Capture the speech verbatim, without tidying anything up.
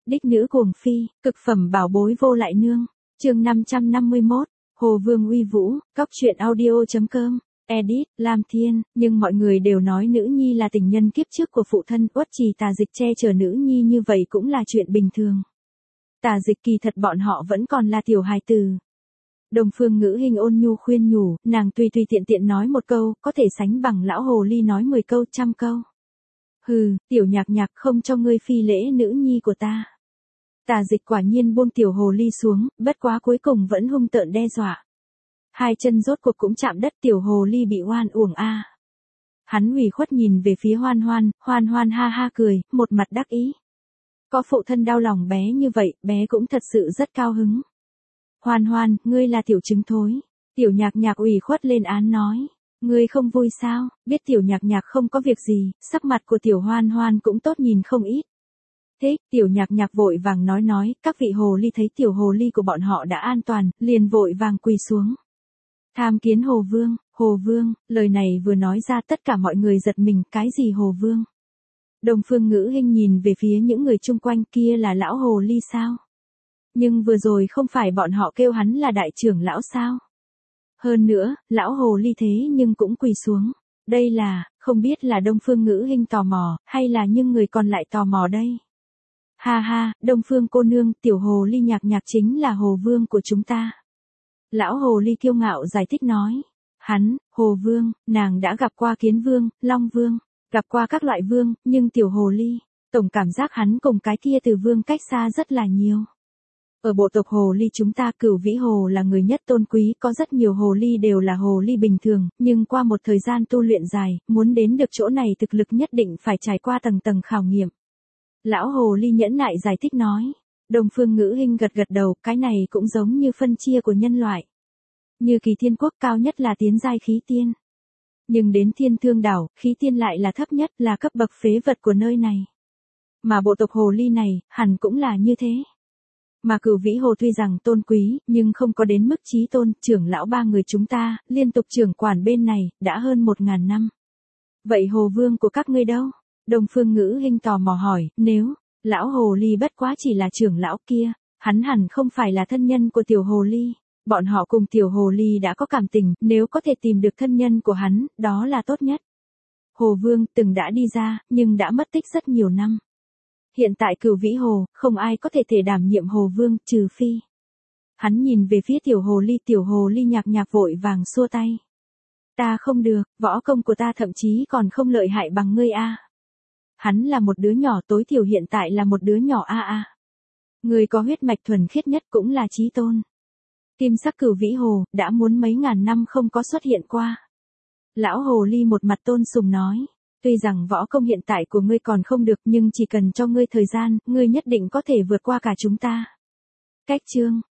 Đích nữ cuồng phi, cực phẩm bảo bối vô lại nương. Chương năm trăm năm mươi mốt, Hồ Vương uy vũ, cóc truyện audio chấm com. Edit, Lam Thiên, nhưng mọi người đều nói nữ nhi là tình nhân kiếp trước của phụ thân, Uất Trì Tà Dịch che chở nữ nhi như vậy cũng là chuyện bình thường. Tà Dịch kỳ thật bọn họ vẫn còn là tiểu hài tử. Đồng Phương Ngữ Hinh ôn nhu khuyên nhủ, nàng tùy tùy tiện tiện nói một câu, có thể sánh bằng lão hồ ly nói mười câu, trăm câu. Hừ, tiểu nhạc nhạc không cho ngươi phi lễ nữ nhi của ta. Tà Dịch quả nhiên buông tiểu hồ ly xuống, bất quá cuối cùng vẫn hung tợn đe dọa. Hai chân rốt cuộc cũng chạm đất, tiểu hồ ly bị oan uổng a. Hắn ủy khuất nhìn về phía Hoan Hoan, Hoan Hoan ha ha cười, một mặt đắc ý. Có phụ thân đau lòng bé như vậy, bé cũng thật sự rất cao hứng. Hoan Hoan, ngươi là tiểu trứng thối. Tiểu nhạc nhạc ủy khuất lên án nói. Ngươi không vui sao? Biết tiểu nhạc nhạc không có việc gì, sắc mặt của tiểu Hoan Hoan cũng tốt nhìn không ít. Thế, tiểu nhạc nhạc vội vàng nói nói, các vị hồ ly thấy tiểu hồ ly của bọn họ đã an toàn, liền vội vàng quỳ xuống. Tham kiến Hồ Vương, Hồ Vương, lời này vừa nói ra tất cả mọi người giật mình, cái gì Hồ Vương? Đồng Phương Ngữ Hinh nhìn về phía những người chung quanh, kia là lão hồ ly sao? Nhưng vừa rồi không phải bọn họ kêu hắn là đại trưởng lão sao? Hơn nữa, lão hồ ly thế nhưng cũng quỳ xuống. Đây là, không biết là Đông Phương Ngữ Hinh tò mò, hay là những người còn lại tò mò đây? Ha ha, Đông Phương cô nương, tiểu hồ ly nhạc nhạc chính là Hồ Vương của chúng ta. Lão hồ ly kiêu ngạo giải thích nói. Hắn, Hồ Vương, nàng đã gặp qua Kiến Vương, Long Vương, gặp qua các loại vương, nhưng tiểu hồ ly, tổng cảm giác hắn cùng cái kia từ vương cách xa rất là nhiều. Ở bộ tộc hồ ly chúng ta, Cửu Vĩ Hồ là người nhất tôn quý, có rất nhiều hồ ly đều là hồ ly bình thường, nhưng qua một thời gian tu luyện dài, muốn đến được chỗ này thực lực nhất định phải trải qua tầng tầng khảo nghiệm. Lão hồ ly nhẫn nại giải thích nói. Đồng Phương Ngữ Hinh gật gật đầu, cái này cũng giống như phân chia của nhân loại. Như Kỳ Thiên Quốc cao nhất là tiến giai khí tiên. Nhưng đến Thiên Thương Đảo, khí tiên lại là thấp nhất, là cấp bậc phế vật của nơi này. Mà bộ tộc hồ ly này, hẳn cũng là như thế. Mà Cửu Vĩ Hồ tuy rằng tôn quý, nhưng không có đến mức chí tôn, trưởng lão ba người chúng ta, liên tục trưởng quản bên này, đã hơn một ngàn năm. Vậy Hồ Vương của các ngươi đâu? Đồng Phương Ngữ Hinh tò mò hỏi, nếu, lão hồ ly bất quá chỉ là trưởng lão kia, hắn hẳn không phải là thân nhân của tiểu hồ ly. Bọn họ cùng tiểu hồ ly đã có cảm tình, nếu có thể tìm được thân nhân của hắn, đó là tốt nhất. Hồ Vương từng đã đi ra, nhưng đã mất tích rất nhiều năm. Hiện tại Cửu Vĩ Hồ, không ai có thể thể đảm nhiệm Hồ Vương, trừ phi. Hắn nhìn về phía tiểu hồ ly, tiểu hồ ly nhạc nhạc vội vàng xua tay. Ta không được, võ công của ta thậm chí còn không lợi hại bằng ngươi a. Hắn là một đứa nhỏ, tối thiểu hiện tại là một đứa nhỏ a a. Người có huyết mạch thuần khiết nhất cũng là chí tôn. Kim sắc Cửu Vĩ Hồ, đã muốn mấy ngàn năm không có xuất hiện qua. Lão hồ ly một mặt tôn sùng nói. Tuy rằng võ công hiện tại của ngươi còn không được, nhưng chỉ cần cho ngươi thời gian, ngươi nhất định có thể vượt qua cả chúng ta. Cách chương,